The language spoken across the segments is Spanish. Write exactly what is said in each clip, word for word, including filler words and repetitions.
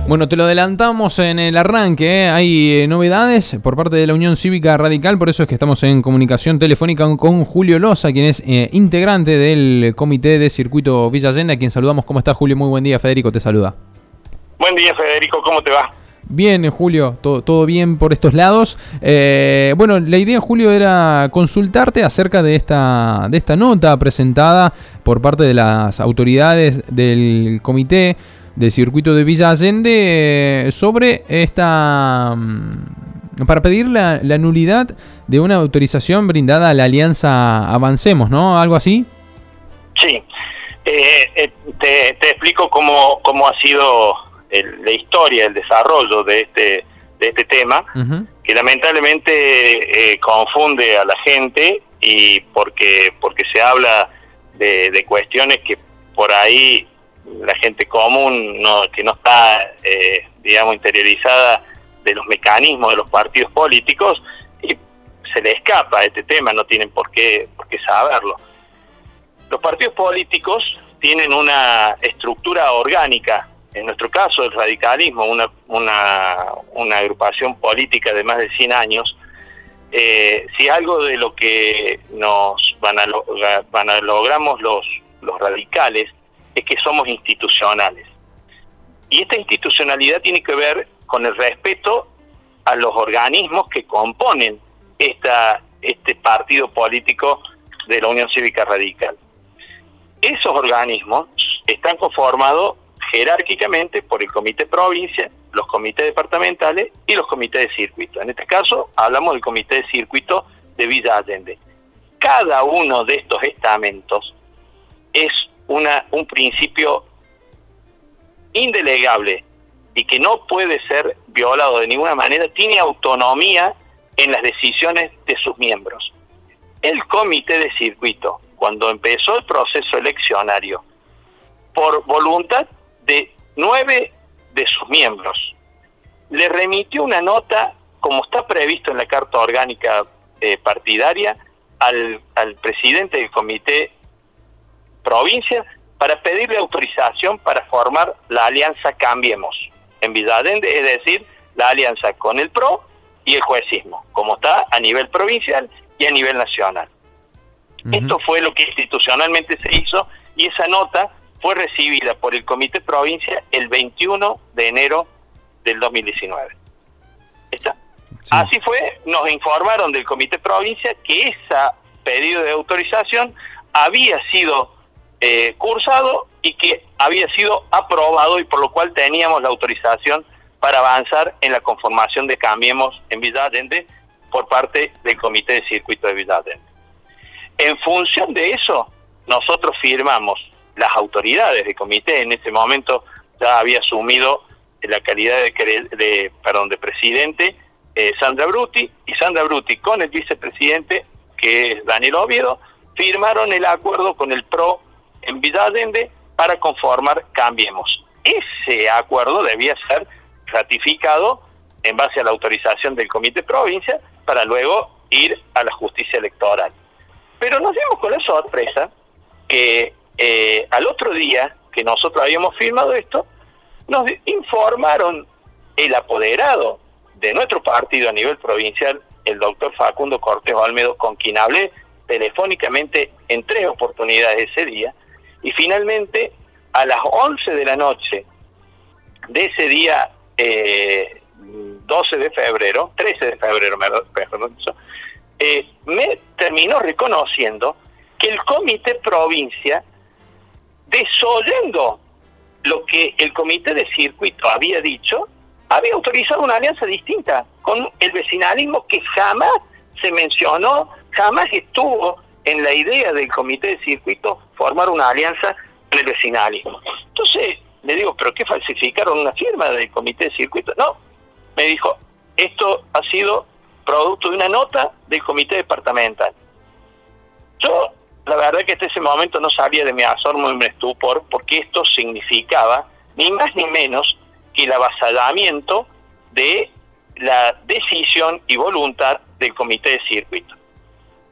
Bueno, te lo adelantamos en el arranque, ¿eh? Hay eh, novedades por parte de la Unión Cívica Radical, por eso es que estamos en comunicación telefónica con, con Julio Loza, quien es eh, integrante del Comité de Circuito Villa Allende, a quien saludamos. ¿Cómo estás, Julio? Muy buen día, Federico te saluda. Buen día, Federico, ¿cómo te va? Bien, Julio, todo, todo bien por estos lados. Eh, bueno, la idea, Julio, era consultarte acerca de esta, de esta nota presentada por parte de las autoridades del Comité del Circuito de Villa Allende eh, sobre esta... para pedir la, la nulidad de una autorización brindada a la Alianza Avancemos, ¿no? ¿Algo así? Sí, eh, eh, te, te explico cómo, cómo ha sido el, la historia, el desarrollo de este, de este tema, uh-huh. que lamentablemente eh, confunde a la gente y porque, porque se habla de, de cuestiones que por ahí la gente común no, que no está eh, digamos interiorizada de los mecanismos de los partidos políticos y se le escapa este tema, no tienen por qué, por qué saberlo. Los partidos políticos tienen una estructura orgánica, en nuestro caso el radicalismo, una, una, una agrupación política de más de cien años. Eh, si algo de lo que nos van a, lo, van a logramos los, los radicales es que somos institucionales. Y esta institucionalidad tiene que ver con el respeto a los organismos que componen esta, este partido político de la Unión Cívica Radical. Esos organismos están conformados jerárquicamente por el Comité Provincia, los comités departamentales y los comités de circuito. En este caso hablamos del Comité de Circuito de Villa Allende. Cada uno de estos estamentos es Una, un principio indelegable y que no puede ser violado de ninguna manera, tiene autonomía en las decisiones de sus miembros. El comité de circuito, cuando empezó el proceso eleccionario, por voluntad de nueve de sus miembros, le remitió una nota, como está previsto en la Carta Orgánica eh, Partidaria, al, al presidente del comité provincia para pedirle autorización para formar la alianza Cambiemos en Villa Allende, es decir, la alianza con el P R O y el juecismo, como está a nivel provincial y a nivel nacional. Uh-huh. Esto fue lo que institucionalmente se hizo y esa nota fue recibida por el Comité Provincia el veintiuno de enero del dos mil diecinueve. ¿Está? Sí. Así fue, nos informaron del Comité Provincia que ese pedido de autorización había sido Eh, cursado y que había sido aprobado y por lo cual teníamos la autorización para avanzar en la conformación de Cambiemos en Villa Allende por parte del Comité de Circuito de Villa Allende. En función de eso, nosotros firmamos, las autoridades del comité, en ese momento ya había asumido la calidad de, de, perdón, de presidente eh, Sandra Bruti, y Sandra Bruti con el vicepresidente, que es Daniel Oviedo, firmaron el acuerdo con el P R O en Villa Allende para conformar Cambiemos. Ese acuerdo debía ser ratificado en base a la autorización del Comité Provincia para luego ir a la justicia electoral. Pero nos dimos con la sorpresa que eh, al otro día que nosotros habíamos firmado esto, nos informaron el apoderado de nuestro partido a nivel provincial, el doctor Facundo Cortés Olmedo, con quien hablé telefónicamente en tres oportunidades ese día, y finalmente a las once de la noche de ese día eh, doce de febrero, trece de febrero, mejor dicho, eh, me terminó reconociendo que el Comité Provincia, desoyendo lo que el Comité de Circuito había dicho, había autorizado una alianza distinta con el vecinalismo que jamás se mencionó, jamás estuvo en la idea del Comité de Circuito formar una alianza con el vecinalismo. Entonces, le digo, ¿pero qué falsificaron una firma del Comité de Circuito? No, me dijo, esto ha sido producto de una nota del Comité Departamental. Yo, la verdad que hasta ese momento no sabía de mi asombro y mi estupor, porque esto significaba ni más ni menos que el avasallamiento de la decisión y voluntad del Comité de Circuito.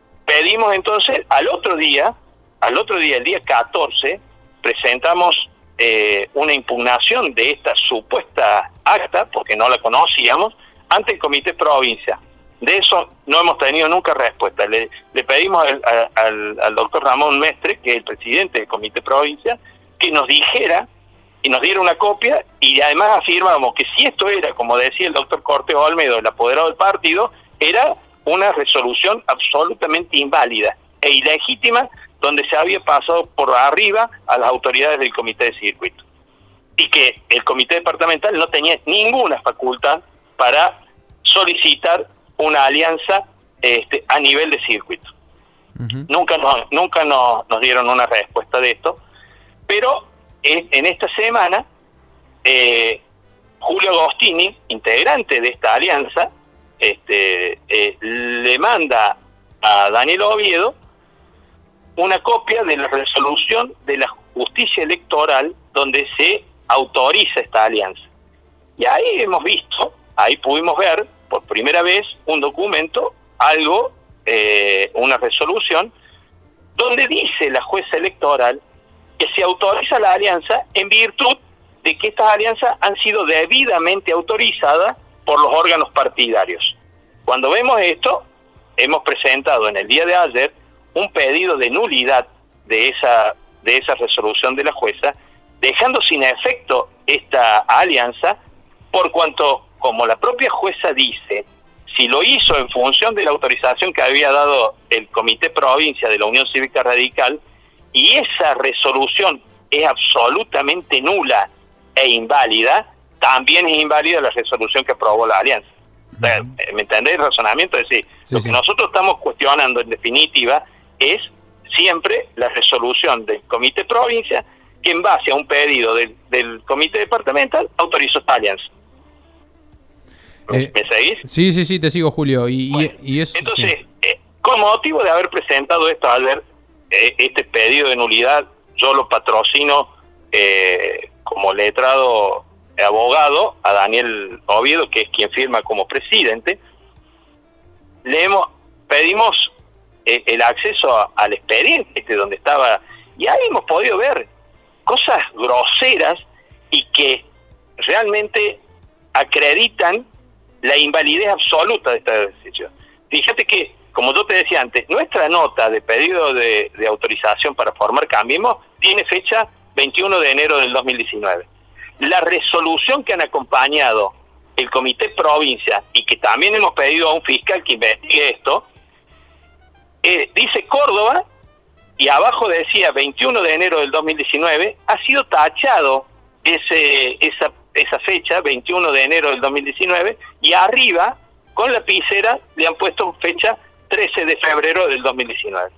Pedimos entonces al otro día, al otro día, el día catorce, presentamos eh, una impugnación de esta supuesta acta, porque no la conocíamos, ante el Comité Provincia. De eso no hemos tenido nunca respuesta. Le, le pedimos al, al, al doctor Ramón Mestre, que es el presidente del Comité Provincia, que nos dijera y nos diera una copia, y además afirmamos que si esto era, como decía el doctor Cortés Olmedo, el apoderado del partido, era una resolución absolutamente inválida e ilegítima, donde se había pasado por arriba a las autoridades del comité de circuito, y que el comité departamental no tenía ninguna facultad para solicitar una alianza este, a nivel de circuito. Uh-huh. Nunca, nos, nunca nos, nos dieron una respuesta de esto, pero en, en esta semana eh, Julio Agostini, integrante de esta alianza, este, eh, le manda a Daniel Oviedo una copia de la resolución de la justicia electoral donde se autoriza esta alianza. Y ahí hemos visto, ahí pudimos ver por primera vez un documento, algo, eh, una resolución, donde dice la jueza electoral que se autoriza la alianza en virtud de que estas alianzas han sido debidamente autorizadas por los órganos partidarios. Cuando vemos esto, hemos presentado en el día de ayer un pedido de nulidad de esa, de esa resolución de la jueza, dejando sin efecto esta alianza, por cuanto, como la propia jueza dice, si lo hizo en función de la autorización que había dado el Comité Provincia de la Unión Cívica Radical, y esa resolución es absolutamente nula e inválida, también es inválida la resolución que aprobó la alianza. O sea, ¿me entendés el razonamiento? Es decir, sí, lo que sí. nosotros estamos cuestionando en definitiva es siempre la resolución del Comité Provincia, que en base a un pedido del, del Comité Departamental autorizó esta alianza. Eh, ¿Me seguís? Sí, sí, sí, te sigo, Julio. Y, bueno, y, y eso, entonces, sí. eh, con motivo de haber presentado esto ayer, eh, este pedido de nulidad, yo lo patrocino eh, como letrado abogado a Daniel Oviedo, que es quien firma como presidente. Le hemos, pedimos eh, el acceso a, al expediente este donde estaba, y ahí hemos podido ver cosas groseras y que realmente acreditan la invalidez absoluta de esta decisión. Fíjate que, como yo te decía antes, nuestra nota de pedido de, de autorización para formar Cambiemos tiene fecha veintiuno de enero del dos mil diecinueve. La resolución que han acompañado el Comité Provincia, y que también hemos pedido a un fiscal que investigue esto, eh, dice Córdoba, y abajo decía veintiuno de enero del dos mil diecinueve, ha sido tachado ese esa esa fecha, veintiuno de enero del dos mil diecinueve, y arriba, con lapicera, le han puesto fecha trece de febrero del dos mil diecinueve.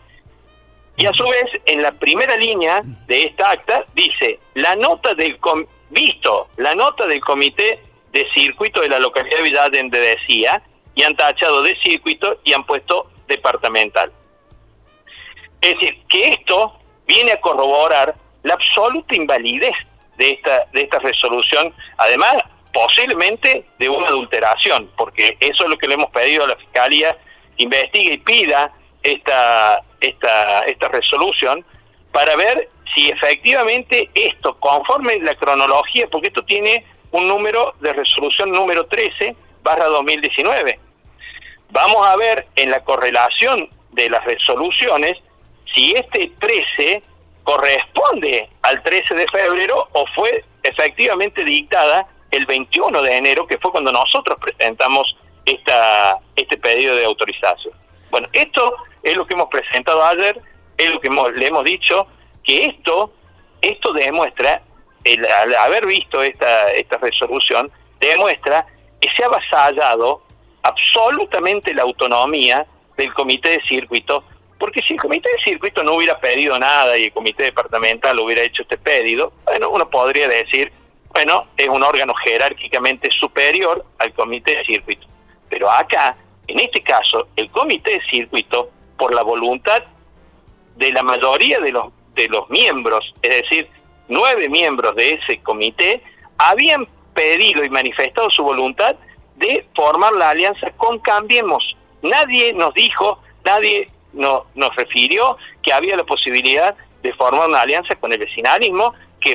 Y a su vez, en la primera línea de esta acta, dice, la nota del com visto, la nota del Comité de Circuito de la localidad de Villa Allende decía, y han tachado de circuito y han puesto departamental. Es decir, que esto viene a corroborar la absoluta invalidez de esta de esta resolución, además posiblemente de una adulteración, porque eso es lo que le hemos pedido a la Fiscalía, investigue y pida esta esta esta resolución para ver si efectivamente esto, conforme la cronología, porque esto tiene un número de resolución número trece barra dos mil diecinueve. Vamos a ver en la correlación de las resoluciones si este trece corresponde al trece de febrero o fue efectivamente dictada el veintiuno de enero, que fue cuando nosotros presentamos esta este pedido de autorización. Bueno, esto es lo que hemos presentado ayer, es lo que hemos, le hemos dicho, que esto esto demuestra, el, al haber visto esta, esta resolución, demuestra que se ha avasallado absolutamente la autonomía del Comité de Circuito, porque si el Comité de Circuito no hubiera pedido nada y el Comité Departamental hubiera hecho este pedido, bueno, uno podría decir, bueno, es un órgano jerárquicamente superior al Comité de Circuito. Pero acá, en este caso, el Comité de Circuito, por la voluntad de la mayoría de los, de los miembros, es decir, nueve miembros de ese comité, habían pedido y manifestado su voluntad de formar la alianza con Cambiemos. Nadie nos dijo, nadie no, nos refirió que había la posibilidad de formar una alianza con el vecinalismo, que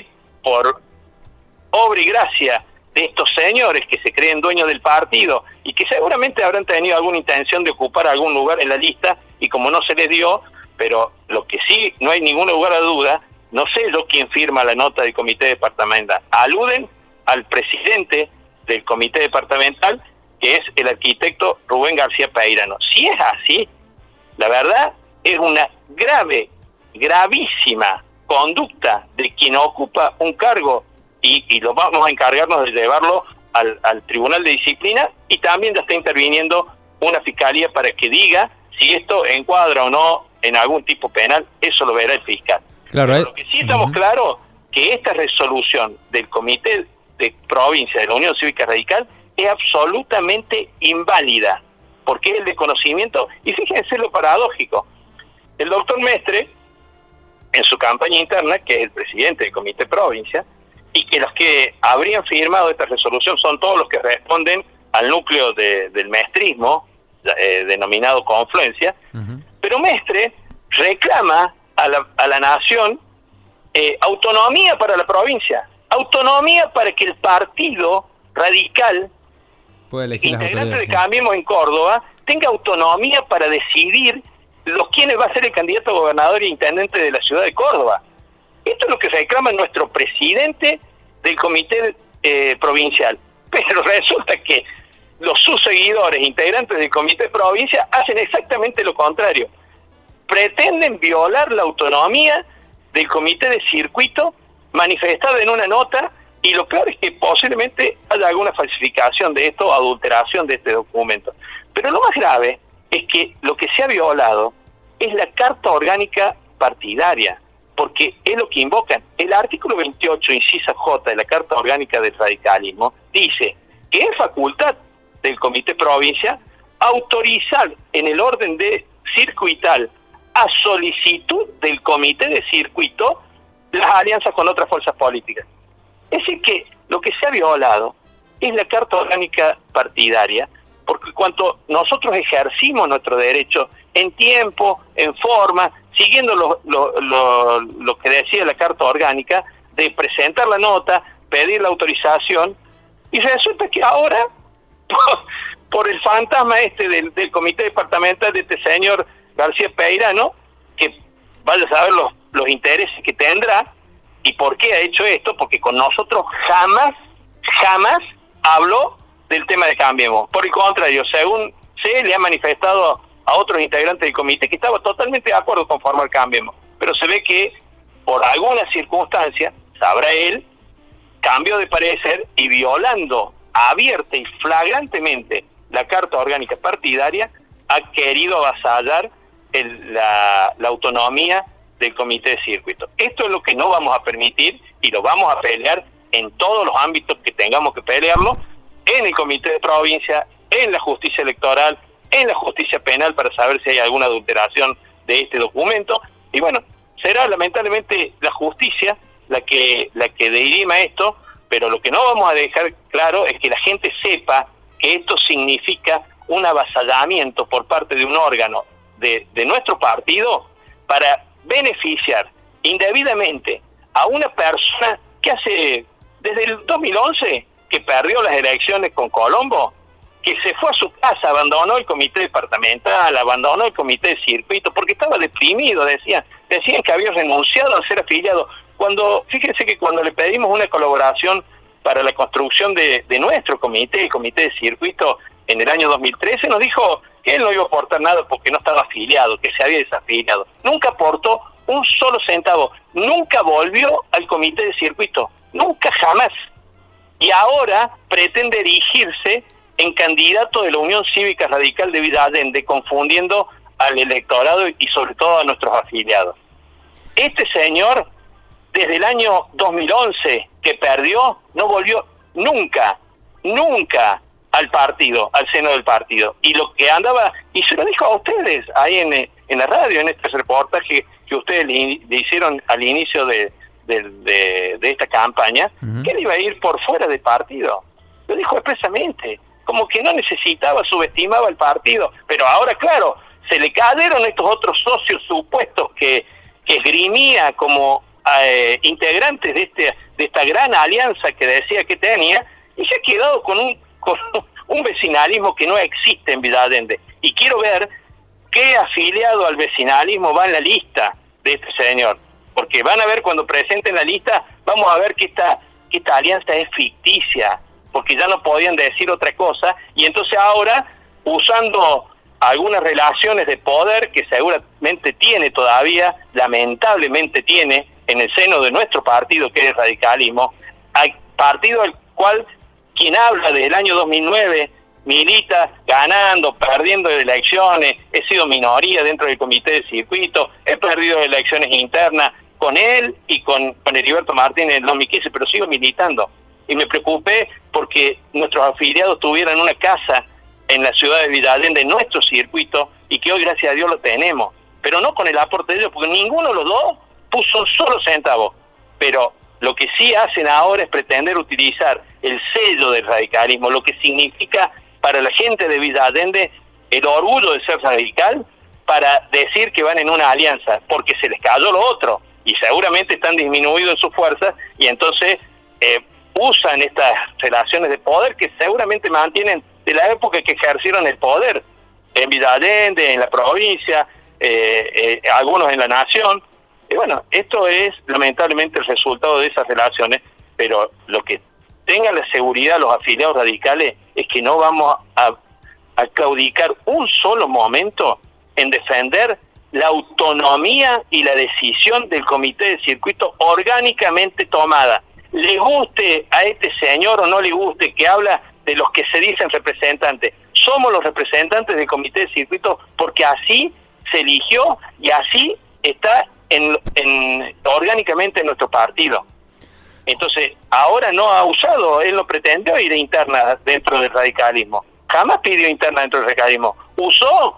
por obra y gracia de estos señores que se creen dueños del partido y que seguramente habrán tenido alguna intención de ocupar algún lugar en la lista, y como no se les dio, pero lo que sí no hay ningún lugar a duda, no sé yo quién firma la nota del comité departamental, aluden al presidente del comité departamental, que es el arquitecto Rubén García Peirano. Si es así, la verdad es una grave, gravísima conducta de quien ocupa un cargo, y, y lo vamos a encargarnos de llevarlo al, al Tribunal de Disciplina, y también ya está interviniendo una fiscalía para que diga si esto encuadra o no en algún tipo penal. Eso lo verá el fiscal. Claro, Pero eh. lo que sí estamos uh-huh. claros, que esta resolución del Comité de Provincia de la Unión Cívica Radical es absolutamente inválida, porque es el desconocimiento. Y fíjense lo paradójico, el doctor Mestre, en su campaña interna, que es el presidente del Comité Provincia, y que los que habrían firmado esta resolución son todos los que responden al núcleo de, del mestrismo, eh, denominado Confluencia, uh-huh. pero Mestre reclama a la, a la nación eh, autonomía para la provincia, autonomía para que el partido radical, integrante de Cambiemos en Córdoba, tenga autonomía para decidir los quiénes va a ser el candidato a gobernador e intendente de la ciudad de Córdoba. Esto es lo que reclama nuestro presidente del comité eh, provincial. Pero resulta que los sus seguidores, integrantes del comité de provincia, hacen exactamente lo contrario. Pretenden violar la autonomía del comité de circuito manifestada en una nota, y lo peor es que posiblemente haya alguna falsificación de esto o adulteración de este documento. Pero lo más grave es que lo que se ha violado es la Carta Orgánica Partidaria, porque es lo que invocan. El artículo veintiocho, incisa J de la Carta Orgánica del Radicalismo, dice que es facultad del Comité Provincia autorizar en el orden de circuital, a solicitud del Comité de Circuito, las alianzas con otras fuerzas políticas. Es decir, que lo que se ha violado es la Carta Orgánica Partidaria, porque cuando nosotros ejercimos nuestro derecho en tiempo, en forma, siguiendo lo, lo, lo, lo que decía la Carta Orgánica, de presentar la nota, pedir la autorización, y resulta que ahora, por, por el fantasma este del, del comité departamental de este señor García Peirano, que vaya a saber los, los intereses que tendrá y por qué ha hecho esto, porque con nosotros jamás, jamás habló del tema de Cambiemos. Por el contrario, según se le ha manifestado a otros integrantes del comité que estaba totalmente de acuerdo con formar Cambiemos, pero se ve que por alguna circunstancia, sabrá él, cambió de parecer y, violando abierta y flagrantemente la Carta Orgánica Partidaria, ha querido avasallar el, la, la autonomía del comité de circuito. Esto es lo que no vamos a permitir, y lo vamos a pelear en todos los ámbitos que tengamos que pelearlo, en el comité de provincia, en la justicia electoral, en la justicia penal, para saber si hay alguna adulteración de este documento. Y bueno, será lamentablemente la justicia la que la que dirima esto, pero lo que no vamos a dejar claro es que la gente sepa que esto significa un avasallamiento por parte de un órgano de, de nuestro partido para beneficiar indebidamente a una persona que hace, desde el dos mil once, que perdió las elecciones con Colombo, que se fue a su casa, abandonó el comité departamental, abandonó el comité de circuito, porque estaba deprimido, decían, decían que había renunciado a ser afiliado. Cuando, fíjense que cuando le pedimos una colaboración para la construcción de, de nuestro comité, el comité de circuito, en el año dos mil trece, nos dijo que él no iba a aportar nada porque no estaba afiliado, que se había desafiliado. Nunca aportó un solo centavo, nunca volvió al comité de circuito, nunca, jamás. Y ahora pretende erigirse en candidato de la Unión Cívica Radical de Villa Allende, confundiendo al electorado y sobre todo a nuestros afiliados. Este señor, desde el año dos mil once que perdió, no volvió nunca, nunca al partido, al seno del partido. Y lo que andaba, y se lo dijo a ustedes ahí en, en la radio, en este reportaje que ustedes le, le hicieron al inicio de, de, de, de esta campaña, uh-huh. que él iba a ir por fuera del partido. Lo dijo expresamente, como que no necesitaba, subestimaba el partido. Pero ahora, claro, se le cayeron estos otros socios supuestos que, que esgrimía como eh, integrantes de este de esta gran alianza que decía que tenía, y se ha quedado con un, con un vecinalismo que no existe en Villa Allende. Y quiero ver qué afiliado al vecinalismo va en la lista de este señor, porque van a ver cuando presenten la lista, vamos a ver que esta, que esta alianza es ficticia, porque ya no podían decir otra cosa, y entonces ahora, usando algunas relaciones de poder que seguramente tiene todavía, lamentablemente tiene, en el seno de nuestro partido, que es el radicalismo, hay partido al cual quien habla desde el año dos mil nueve milita ganando, perdiendo elecciones, he sido minoría dentro del comité de circuito, he perdido elecciones internas con él y con, con Heriberto Martínez en el dos mil quince, pero sigo militando. Y me preocupé porque nuestros afiliados tuvieran una casa en la ciudad de Villa Allende, en nuestro circuito, y que hoy gracias a Dios lo tenemos, pero no con el aporte de ellos, porque ninguno de los dos puso un solo centavo. Pero lo que sí hacen ahora es pretender utilizar el sello del radicalismo, lo que significa para la gente de Villa Allende el orgullo de ser radical, para decir que van en una alianza, porque se les cayó lo otro, y seguramente están disminuidos en sus fuerzas, y entonces eh, usan estas relaciones de poder que seguramente mantienen de la época que ejercieron el poder en Villa Allende, en la provincia, eh, eh, algunos en la nación. Y bueno, esto es lamentablemente el resultado de esas relaciones, pero lo que tengan la seguridad los afiliados radicales es que no vamos a, a claudicar un solo momento en defender la autonomía y la decisión del comité de circuito orgánicamente tomada. Le guste a este señor o no le guste, que habla de los que se dicen representantes. Somos los representantes del comité de circuito porque así se eligió y así está en, en orgánicamente en nuestro partido. Entonces, ahora no ha usado, él no pretendió ir interna dentro del radicalismo. Jamás pidió interna dentro del radicalismo. Usó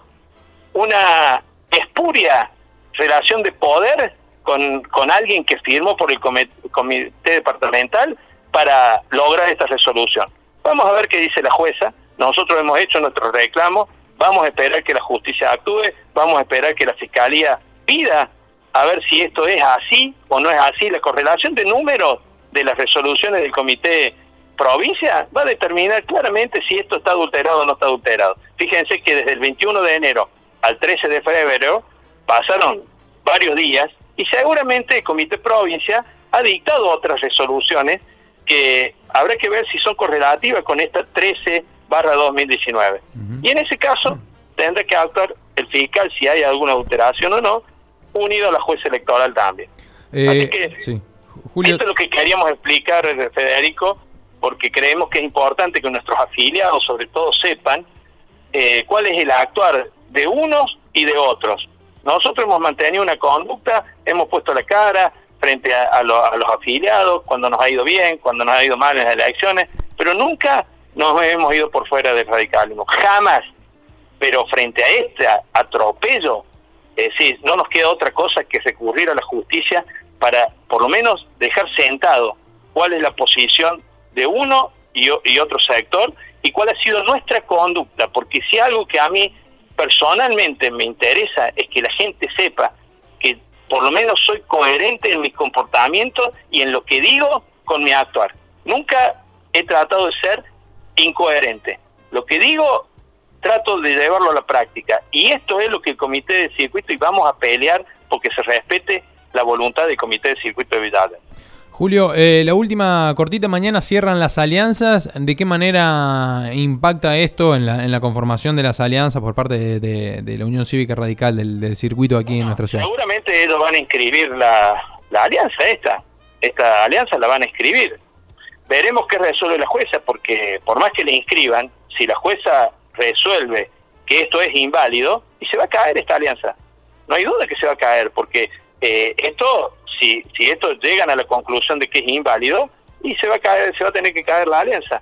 una espuria relación de poder con, con alguien que firmó por el comité, comité departamental para lograr esta resolución. Vamos a ver qué dice la jueza. Nosotros hemos hecho nuestro reclamo, vamos a esperar que la justicia actúe, vamos a esperar que la fiscalía pida a ver si esto es así o no es así. La correlación de números de las resoluciones del comité provincia va a determinar claramente si esto está adulterado o no está adulterado. Fíjense que desde el veintiuno de enero al trece de febrero pasaron varios días y seguramente el comité provincia ha dictado otras resoluciones que habrá que ver si son correlativas con esta trece barra dos mil diecinueve. Uh-huh. Y en ese caso tendrá que actuar el fiscal si hay alguna alteración o no, unido a la jueza electoral también. Eh, Así que sí. Julio... esto es lo que queríamos explicar, Federico, porque creemos que es importante que nuestros afiliados sobre todo sepan eh, cuál es el actuar de unos y de otros. Nosotros hemos mantenido una conducta, hemos puesto la cara frente a, a, lo, a los afiliados, cuando nos ha ido bien, cuando nos ha ido mal en las elecciones, pero nunca nos hemos ido por fuera del radicalismo, jamás. Pero frente a este atropello, es decir, no nos queda otra cosa que recurrir a la justicia para por lo menos dejar sentado cuál es la posición de uno y, y otro sector y cuál ha sido nuestra conducta, porque si algo que a mí personalmente me interesa es que la gente sepa que por lo menos soy coherente en mis comportamientos y en lo que digo con mi actuar. Nunca he tratado de ser incoherente. Lo que digo, trato de llevarlo a la práctica. Y esto es lo que el comité de circuito, y vamos a pelear porque se respete la voluntad del comité de circuito de Villa Allende. Julio, eh, la última cortita, mañana cierran las alianzas. ¿De qué manera impacta esto en la, en la conformación de las alianzas por parte de, de, de la Unión Cívica Radical del, del circuito aquí no, en nuestra ciudad? Seguramente ellos van a inscribir la, la alianza esta. Esta alianza la van a inscribir. Veremos qué resuelve la jueza, porque por más que le inscriban, si la jueza resuelve que esto es inválido, y se va a caer esta alianza. No hay duda que se va a caer, porque eh, esto... Si, si estos llegan a la conclusión de que es inválido, y se va a caer, se va a tener que caer la alianza.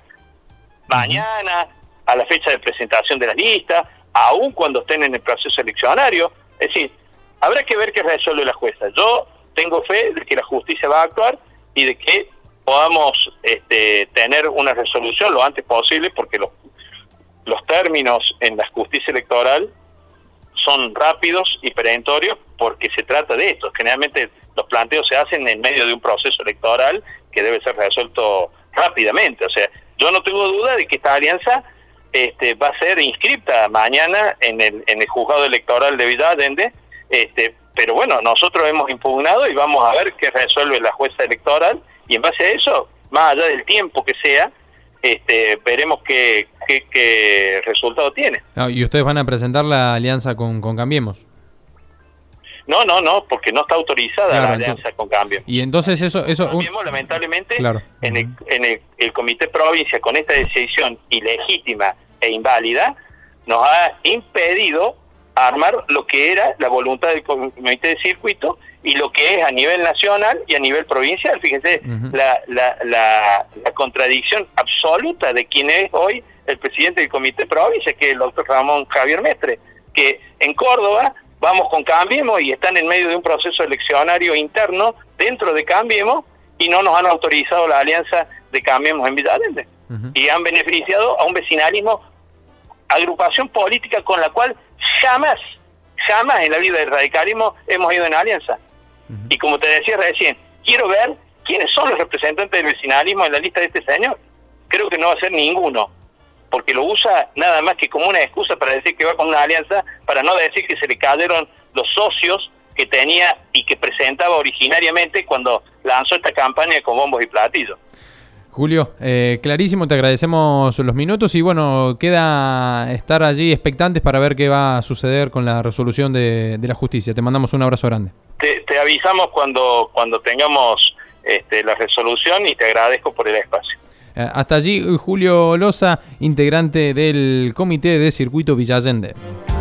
Mañana, a la fecha de presentación de la lista, aún cuando estén en el proceso eleccionario. Es decir, habrá que ver qué resuelve la jueza. Yo tengo fe de que la justicia va a actuar y de que podamos este, tener una resolución lo antes posible, porque los, los términos en la justicia electoral son rápidos y perentorios porque se trata de esto. Generalmente los planteos se hacen en medio de un proceso electoral que debe ser resuelto rápidamente. O sea, yo no tengo duda de que esta alianza este, va a ser inscripta mañana en el, en el juzgado electoral de Villa Allende, este, pero bueno, nosotros hemos impugnado y vamos a ver qué resuelve la jueza electoral, y en base a eso, más allá del tiempo que sea, este, veremos qué, qué, qué resultado tiene. No, ¿y ustedes van a presentar la alianza con, con Cambiemos? No, no, no, porque no está autorizada claro, la alianza entonces, con Cambiemos. Y entonces eso... eso Cambiemos, un... lamentablemente, claro. en, el, en el, el Comité Provincia, con esta decisión ilegítima e inválida, nos ha impedido armar lo que era la voluntad del Comité de Circuito y lo que es a nivel nacional y a nivel provincial. Fíjense, uh-huh. la, la, la, la contradicción absoluta de quien es hoy el presidente del Comité Provincia, que es el doctor Ramón Javier Mestre, que en Córdoba vamos con Cambiemos y están en medio de un proceso eleccionario interno dentro de Cambiemos y no nos han autorizado la alianza de Cambiemos en Villa Allende. Uh-huh. Y han beneficiado a un vecinalismo, agrupación política con la cual jamás, jamás en la vida del radicalismo hemos ido en alianza. Uh-huh. Y como te decía recién, quiero ver quiénes son los representantes del vecinalismo en la lista de este señor. Creo que no va a ser ninguno, porque lo usa nada más que como una excusa para decir que va con una alianza, para no decir que se le cayeron los socios que tenía y que presentaba originariamente cuando lanzó esta campaña con bombos y platillos. Julio, eh, clarísimo, te agradecemos los minutos y bueno, queda estar allí expectantes para ver qué va a suceder con la resolución de, de la justicia. Te mandamos un abrazo grande. Te, te avisamos cuando, cuando tengamos este, la resolución y te agradezco por el espacio. Eh, hasta allí, Julio Loza, integrante del Comité de Circuito Villa Allende.